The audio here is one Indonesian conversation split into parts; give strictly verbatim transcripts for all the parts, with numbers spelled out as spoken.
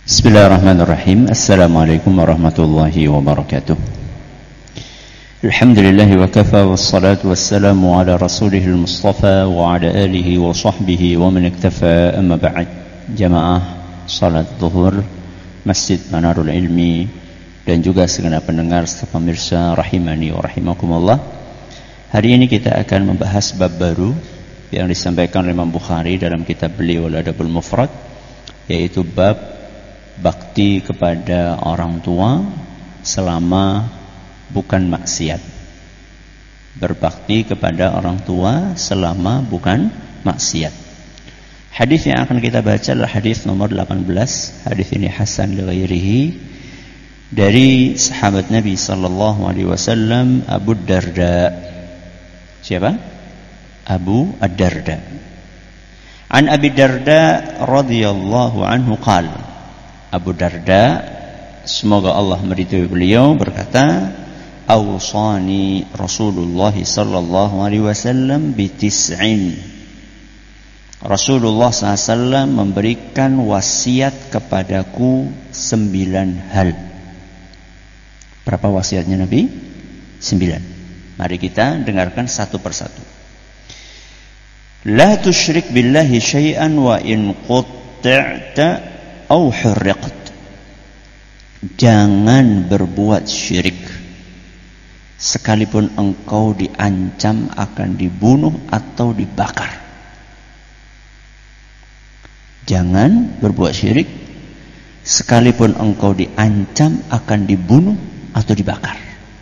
Bismillahirrahmanirrahim. Assalamualaikum warahmatullahi wabarakatuh. Alhamdulillahi wa kafa wassalatu wassalamu ala rasulihil mustafa wa ala alihi wa sahbihi wa man iktafa, amma ba'd. Jamaah salat zuhur Masjid Manarul Ilmi dan juga segenap pendengar serta pemirsa rahimani wa rahimakumullah. Hari ini kita akan membahas bab baru yang disampaikan oleh Imam Bukhari dalam kitab beliau Al-Adabul Mufrad, yaitu bab bakti kepada orang tua selama bukan maksiat. Berbakti kepada orang tua selama bukan maksiat. Hadis yang akan kita baca adalah hadis nomor delapan belas. Hadis ini hasan li ghairihi, dari sahabat Nabi sallallahu alaihi wasallam Abu Darda. Siapa? Abu Ad-Darda. An Abi Darda radhiyallahu anhu qala, Abu Darda, semoga Allah meridhai beliau, berkata, "Awsani Rasulullah sallallahu alaihi wasallam bi tis'in." Rasulullah sallallahu alaihi wasallam memberikan wasiat kepadaku sembilan hal. Berapa wasiatnya Nabi? Sembilan. Mari kita dengarkan satu persatu. La tusyrik billahi syai'an wa in qutta'ta au hurriqat. Jangan berbuat syirik sekalipun engkau diancam akan dibunuh atau dibakar. Jangan berbuat syirik sekalipun engkau diancam akan dibunuh atau dibakar.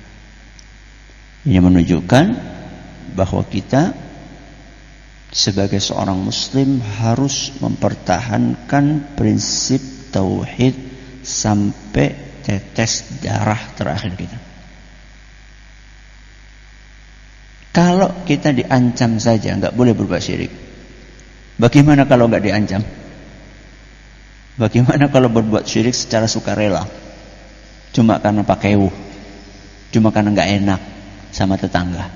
Ini menunjukkan bahwa kita sebagai seorang muslim harus mempertahankan prinsip tauhid sampai tetes darah terakhir kita. Kalau kita diancam saja nggak boleh berbuat syirik, bagaimana kalau nggak diancam? Bagaimana kalau berbuat syirik secara sukarela, cuma karena pakaiwu, cuma karena nggak enak sama tetangga?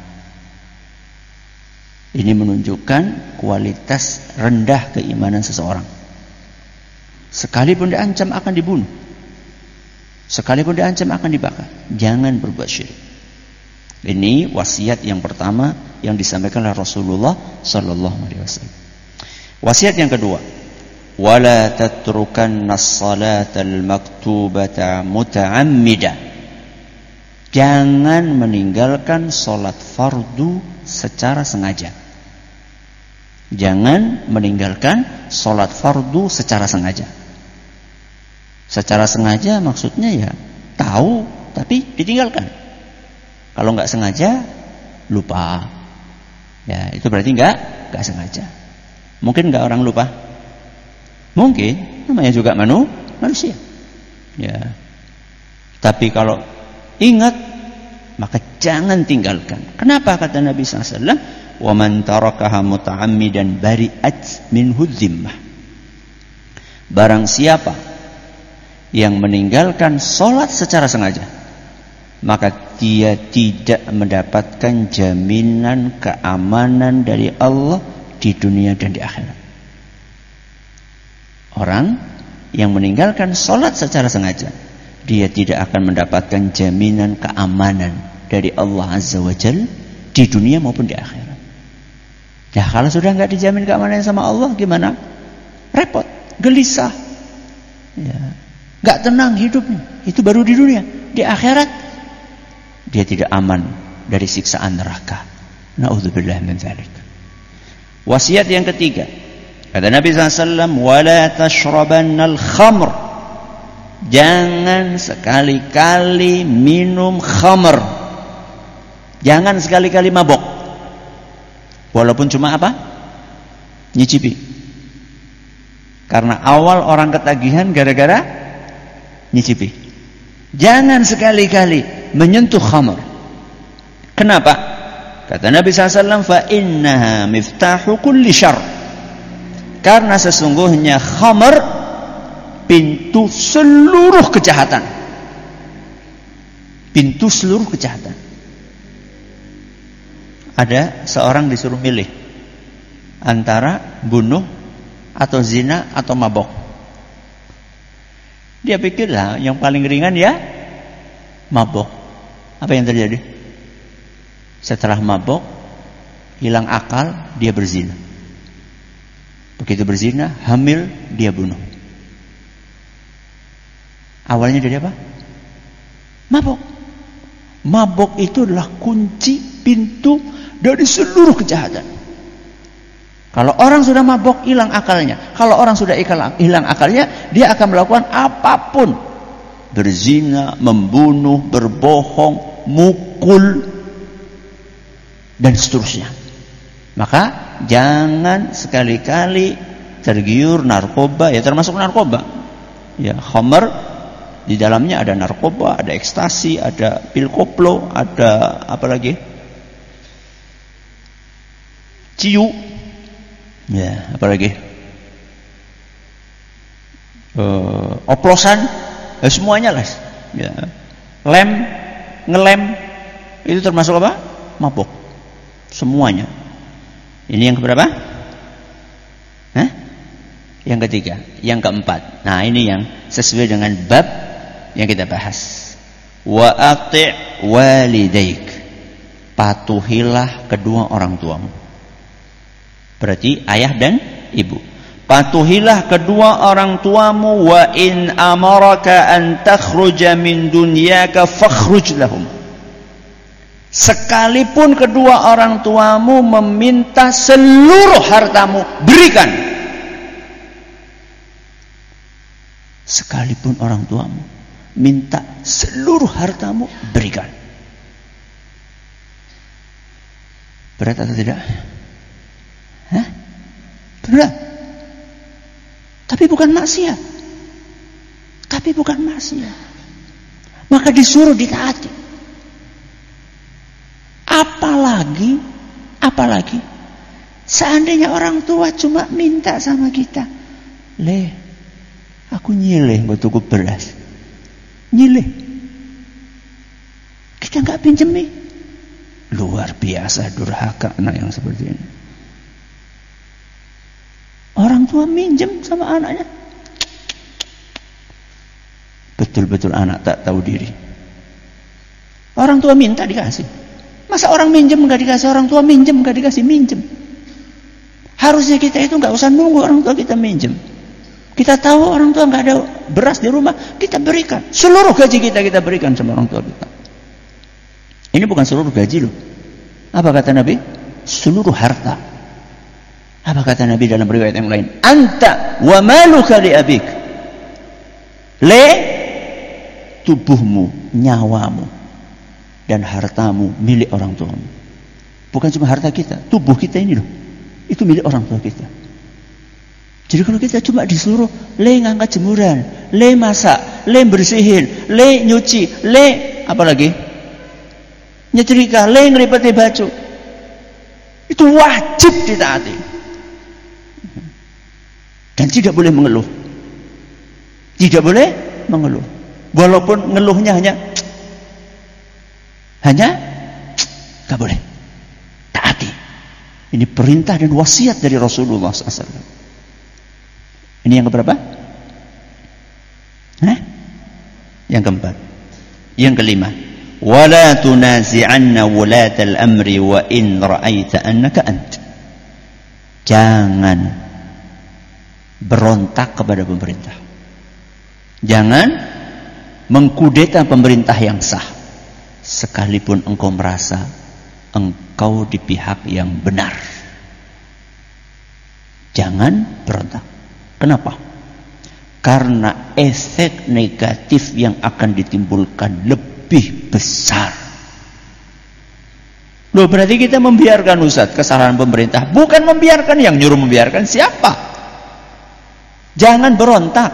Ini menunjukkan kualitas rendah keimanan seseorang. Sekalipun diancam akan dibunuh, sekalipun diancam akan dibakar, jangan berbuat syirik. Ini wasiat yang pertama yang disampaikan oleh Rasulullah sallallahu alaihi wasallam. Wasiat yang kedua, wala tatrukanna as-salatal maktubata muta'ammida. Jangan meninggalkan salat fardu secara sengaja. Jangan meninggalkan salat fardu secara sengaja. Secara sengaja maksudnya ya tahu tapi ditinggalkan. Kalau nggak sengaja lupa, ya itu berarti nggak nggak sengaja. Mungkin nggak orang lupa? Mungkin, namanya juga manu, manusia. Ya. Tapi kalau ingat, maka jangan tinggalkan. Kenapa kata Nabi sallallahu alaihi wasallam, "Wa man tarakaha muta'ammidan bari'at minhu dhimmah." Barang siapa yang meninggalkan salat secara sengaja, maka dia tidak mendapatkan jaminan keamanan dari Allah di dunia dan di akhirat. Orang yang meninggalkan salat secara sengaja, dia tidak akan mendapatkan jaminan keamanan dari Allah Azza wa Jalla di dunia maupun di akhirat. Nah, kalau sudah nggak dijamin keamanan sama Allah, gimana? Repot, gelisah, ya, nggak tenang hidupnya. Itu baru di dunia. Di akhirat dia tidak aman dari siksaan neraka. Na'udzubillah min dzalik. Wasiat yang ketiga, kata Nabi sallallahu alaihi wasallam, wala tashrabannal khamr. Jangan sekali-kali minum khamr. Jangan sekali-kali mabok. Walaupun cuma apa? Nyicipi. Karena awal orang ketagihan gara-gara nyicipi. Jangan sekali-kali menyentuh khamr. Kenapa? Kata Nabi sallallahu alaihi wasallam, fa innaha miftahu kulli syarr. Karena sesungguhnya khamr pintu seluruh kejahatan. Pintu seluruh kejahatan. Ada seorang disuruh milih antara bunuh atau zina atau mabok. Dia pikir lah yang paling ringan ya mabok. Apa yang terjadi? Setelah mabok, hilang akal, dia berzina. Begitu berzina, hamil, dia bunuh. Awalnya dari apa? Mabok. Mabok itu adalah kunci pintu dari seluruh kejahatan. Kalau orang sudah mabok, hilang akalnya. Kalau orang sudah hilang akalnya, dia akan melakukan apapun. Berzina, membunuh, berbohong, mukul, dan seterusnya. Maka jangan sekali-kali tergiur narkoba, ya termasuk narkoba. Ya, khamar, di dalamnya ada narkoba, ada ekstasi, ada pil koplo, ada apa lagi? Ciu. Ya, apa lagi? Uh, oplosan, ya, semuanya lah. Ya. Lem, ngelem, itu termasuk apa? Mabok. Semuanya. Ini yang keberapa? Hah? Yang ketiga, yang keempat. Nah, ini yang sesuai dengan bab yang kita bahas. Wa ati' walidaik. Patuhilah kedua orang tuamu. Berarti ayah dan ibu. Patuhilah kedua orang tuamu. Wa in amaraka an takhruja min dunyaka fakhruj lahum. Sekalipun kedua orang tuamu meminta seluruh hartamu, berikan. Sekalipun orang tuamu minta seluruh hartamu, berikan. Berat atau tidak? Hah? Berat. Tapi bukan maksiat. Tapi bukan maksiat. Maka disuruh ditaati. Apalagi, apalagi seandainya orang tua cuma minta sama kita, le, aku nyileh buat tuku beras, nyileh, kita nggak pinjemi, luar biasa durhaka anak yang seperti ini. Orang tua minjem sama anaknya, betul-betul anak tak tahu diri. Orang tua minta dikasih. Masa orang minjem nggak dikasih, orang tua minjem nggak dikasih, minjem. Harusnya kita itu nggak usah nunggu orang tua kita minjem. Kita tahu orang tua nggak ada beras di rumah, kita berikan. Seluruh gaji kita kita berikan sama orang tua kita. Ini bukan seluruh gaji loh. Apa kata Nabi? Seluruh harta. Apa kata Nabi dalam riwayat yang lain? Anta wa maluka li abik. Le, tubuhmu, nyawamu, dan hartamu milik orang tuamu. Bukan cuma harta kita, tubuh kita ini loh, itu milik orang tua kita. Jadi kalau kita cuma disuruh le ngangkat jemuran, le masak, le bersihin, le nyuci, le apa lagi? Nyetrika, le ngelipeti baju, itu wajib ditaati. Dan tidak boleh mengeluh. Tidak boleh mengeluh. Walaupun ngeluhnya hanya Hanya gak boleh. Taati. Ini perintah dan wasiat dari Rasulullah shallallahu alaihi wasallam. Ini yang keberapa? Hah? Yang keempat. Yang kelima. Wala tunazi'anna wulatal amri wa in ra'aita annaka ant. Jangan berontak kepada pemerintah. Jangan mengkudeta pemerintah yang sah. Sekalipun engkau merasa engkau di pihak yang benar, jangan berontak. Kenapa? Karena efek negatif yang akan ditimbulkan lebih besar. Loh, berarti kita membiarkan Ustaz kesalahan pemerintah. Bukan membiarkan, yang nyuruh membiarkan siapa? Jangan berontak.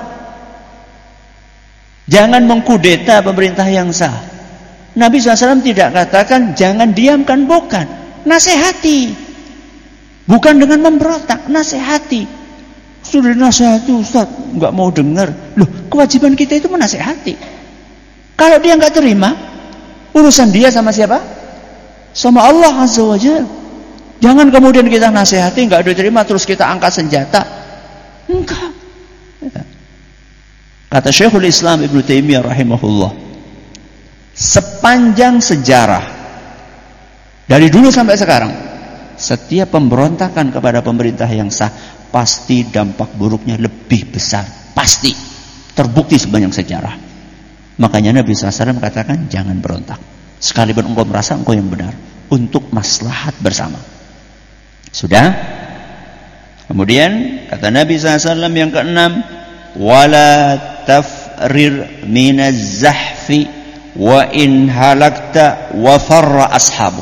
Jangan mengkudeta pemerintah yang sah. Nabi shallallahu alaihi wasallam tidak katakan jangan diamkan, bukan. Nasihati. Bukan dengan memberontak, nasihati. Sudah nasihati Ustaz, nggak mau dengar. Loh, kewajiban kita itu menasihati. Kalau dia nggak terima, urusan dia sama siapa? Sama Allah Azza wa Jalla. Jangan kemudian kita nasihati, nggak diterima, terus kita angkat senjata. Enggak. Kata Syekhul Islam Ibnu Taimiyah rahimahullah, sepanjang sejarah dari dulu sampai sekarang, setiap pemberontakan kepada pemerintah yang sah pasti dampak buruknya lebih besar, pasti terbukti sepanjang sejarah. Makanya Nabi shallallahu alaihi wasallam katakan jangan berontak, sekalipun engkau merasa engkau yang benar, untuk maslahat bersama. Sudah. Kemudian kata Nabi shallallahu alaihi wasallam yang keenam, wala tafrir minaz zahfi wa in halakta wa farra ashabuk.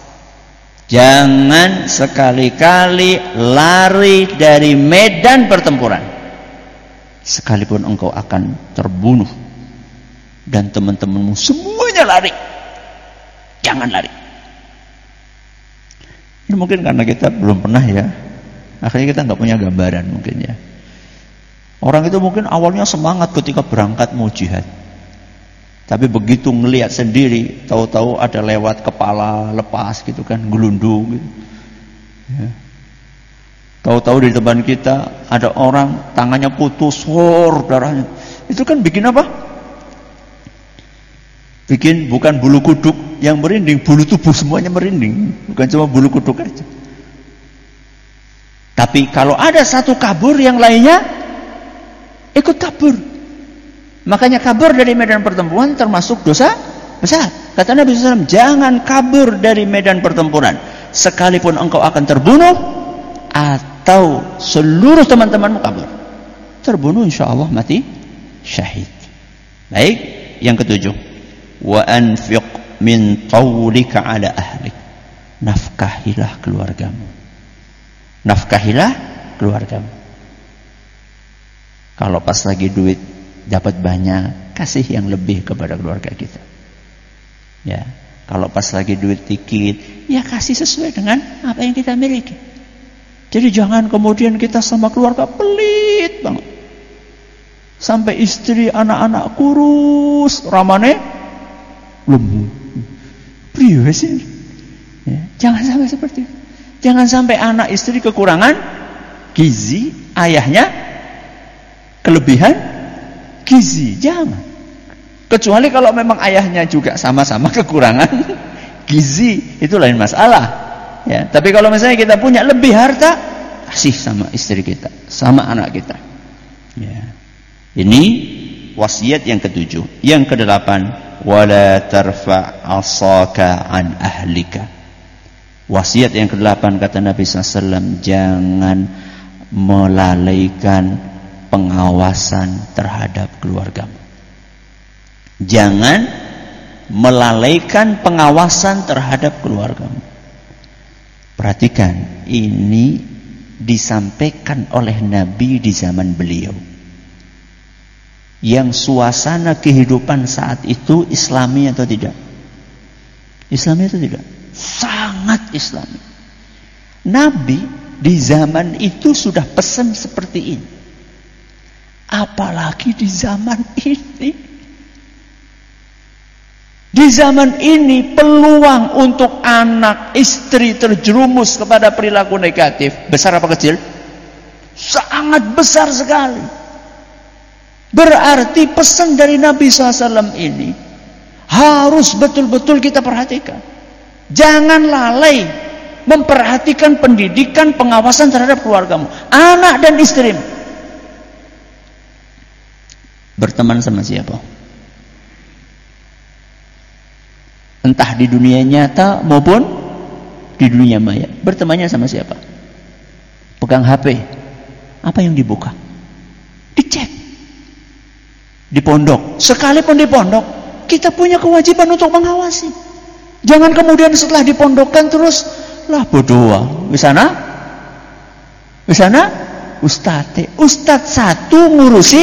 Jangan sekali-kali lari dari medan pertempuran, sekalipun engkau akan terbunuh dan teman-temanmu semuanya lari. Jangan lari. Ini mungkin karena kita belum pernah ya, akhirnya kita nggak punya gambaran mungkin ya. Orang itu mungkin awalnya semangat ketika berangkat mau jihad, tapi begitu ngelihat sendiri, tahu-tahu ada lewat kepala lepas gitu kan, gelundung gitu. Ya. Tahu-tahu di depan kita ada orang tangannya putus, hor darahnya. Itu kan bikin apa? Bikin bukan bulu kuduk yang merinding, bulu tubuh semuanya merinding, bukan cuma bulu kuduk aja. Tapi kalau ada satu kabur, yang lainnya ikut kabur. Makanya kabur dari medan pertempuran termasuk dosa besar. Kata Nabi shallallahu alaihi wasallam, jangan kabur dari medan pertempuran, sekalipun engkau akan terbunuh atau seluruh teman-temanmu kabur. Terbunuh insya Allah mati syahid. Baik, yang ketujuh, wa anfiq min tawlika ala ahlik. Nafkahilah keluargamu. Nafkahilah keluargamu. Kalau pas lagi duit dapat banyak, kasih yang lebih kepada keluarga kita. Ya, kalau pas lagi duit dikit, ya kasih sesuai dengan apa yang kita miliki. Jadi jangan kemudian kita sama keluarga pelit banget, sampai istri anak-anak kurus, ramane belum priwe sih. Ya, jangan sampai seperti itu. Jangan sampai anak istri kekurangan gizi, ayahnya kelebihan gizi. Jangan. Kecuali kalau memang ayahnya juga sama-sama kekurangan gizi, itu lain masalah. Ya, tapi kalau misalnya kita punya lebih harta, kasih sama istri kita, sama anak kita. Ya. Ini wasiat yang ketujuh. Yang kedelapan, wala tarfa' asaka an ahlika. Wasiat yang kedelapan kata Nabi shallallahu alaihi wasallam, jangan melalaikan pengawasan terhadap keluargamu. Jangan melalaikan pengawasan terhadap keluargamu. Perhatikan, ini disampaikan oleh Nabi di zaman beliau, yang suasana kehidupan saat itu Islami atau tidak? Islami atau tidak? Sangat Islami. Nabi di zaman itu sudah pesan seperti ini, apalagi di zaman ini. Di zaman ini peluang untuk anak istri terjerumus kepada perilaku negatif besar apa kecil? Sangat besar sekali. Berarti pesan dari Nabi shallallahu alaihi wasallam ini harus betul-betul kita perhatikan. Jangan lalai memperhatikan pendidikan, pengawasan terhadap keluargamu, anak dan istrimu. Berteman sama siapa? Entah di dunia nyata maupun di dunia maya. Bertemannya sama siapa? Pegang H P, apa yang dibuka? Dicek. Di pondok, sekalipun di pondok, kita punya kewajiban untuk mengawasi. Jangan kemudian setelah dipondokkan terus lah berdoa. Di sana, di sana ustadz, ustadz satu ngurusi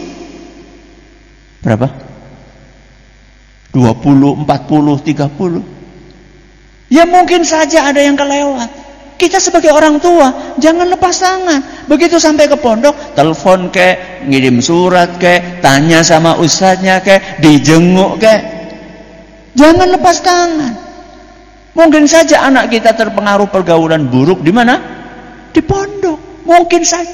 berapa? dua puluh, empat puluh, tiga puluh. Ya mungkin saja ada yang kelewat. Kita sebagai orang tua jangan lepas tangan. Begitu sampai ke pondok, telepon kek, ngirim surat kek, tanya sama ustadznya kek, dijenguk kek. Jangan lepas tangan. Mungkin saja anak kita terpengaruh pergaulan buruk di mana? Di pondok. Mungkin saja.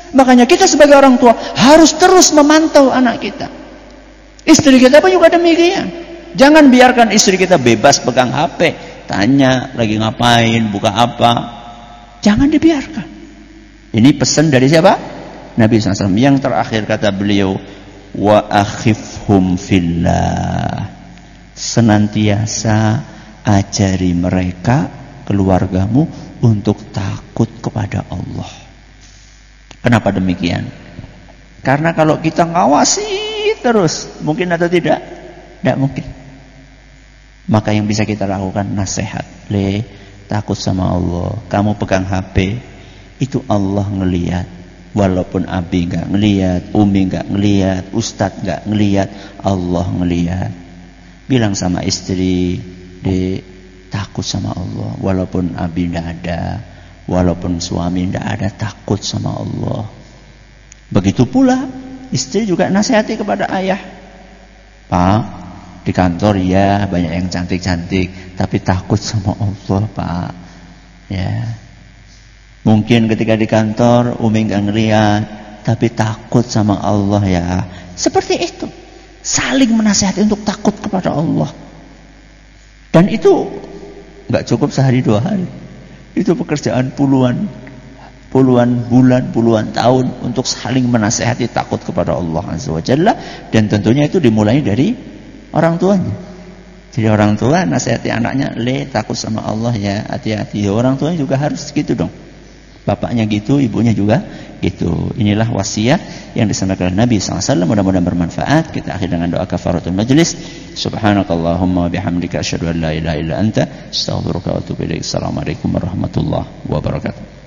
Makanya kita sebagai orang tua harus terus memantau anak kita. Istri kita pun juga demikian. Jangan biarkan istri kita bebas pegang H P, tanya lagi ngapain, buka apa. Jangan dibiarkan. Ini pesan dari siapa? Nabi shallallahu alaihi wasallam. Yang terakhir kata beliau, wa akhifhum fillah. Senantiasa ajari mereka, keluargamu, untuk takut kepada Allah. Kenapa demikian? Karena kalau kita ngawasi terus, mungkin atau tidak? Tidak mungkin. Maka yang bisa kita lakukan nasihat. Le, takut sama Allah. Kamu pegang H P, itu Allah ngelihat. Walaupun Abi nggak ngelihat, Umi nggak ngelihat, Ustadz nggak ngelihat, Allah ngelihat. Bilang sama istri, de, takut sama Allah. Walaupun Abi nggak ada, walaupun suami nggak ada, takut sama Allah. Begitu pula istri juga nasihati kepada ayah. Pak, di kantor ya banyak yang cantik-cantik, tapi takut sama Allah, Pak. Ya. Mungkin ketika di kantor Umi nggak ngelihat, tapi takut sama Allah ya. Seperti itu. Saling menasihati untuk takut kepada Allah. Dan itu nggak cukup sehari dua hari. Itu pekerjaan puluhan puluhan bulan, puluhan tahun untuk saling menasihati takut kepada Allah Azza wa Jalla. Dan tentunya itu dimulai dari orang tuanya. Jadi orang tua nasihati anaknya, le, takut sama Allah ya, hati-hati. Ya, orang tuanya juga harus gitu dong. Bapaknya gitu, ibunya juga gitu. Inilah wasiat yang disampaikan Nabi shallallahu alaihi wasallam. Mudah-mudahan bermanfaat. Kita akhir dengan doa kafaratul majlis. Subhanakallahumma wa bihamdika asyhadu an la ilaha illa anta astaghfiruka wa atubu ilaik. Assalamualaikum warahmatullahi wabarakatuh.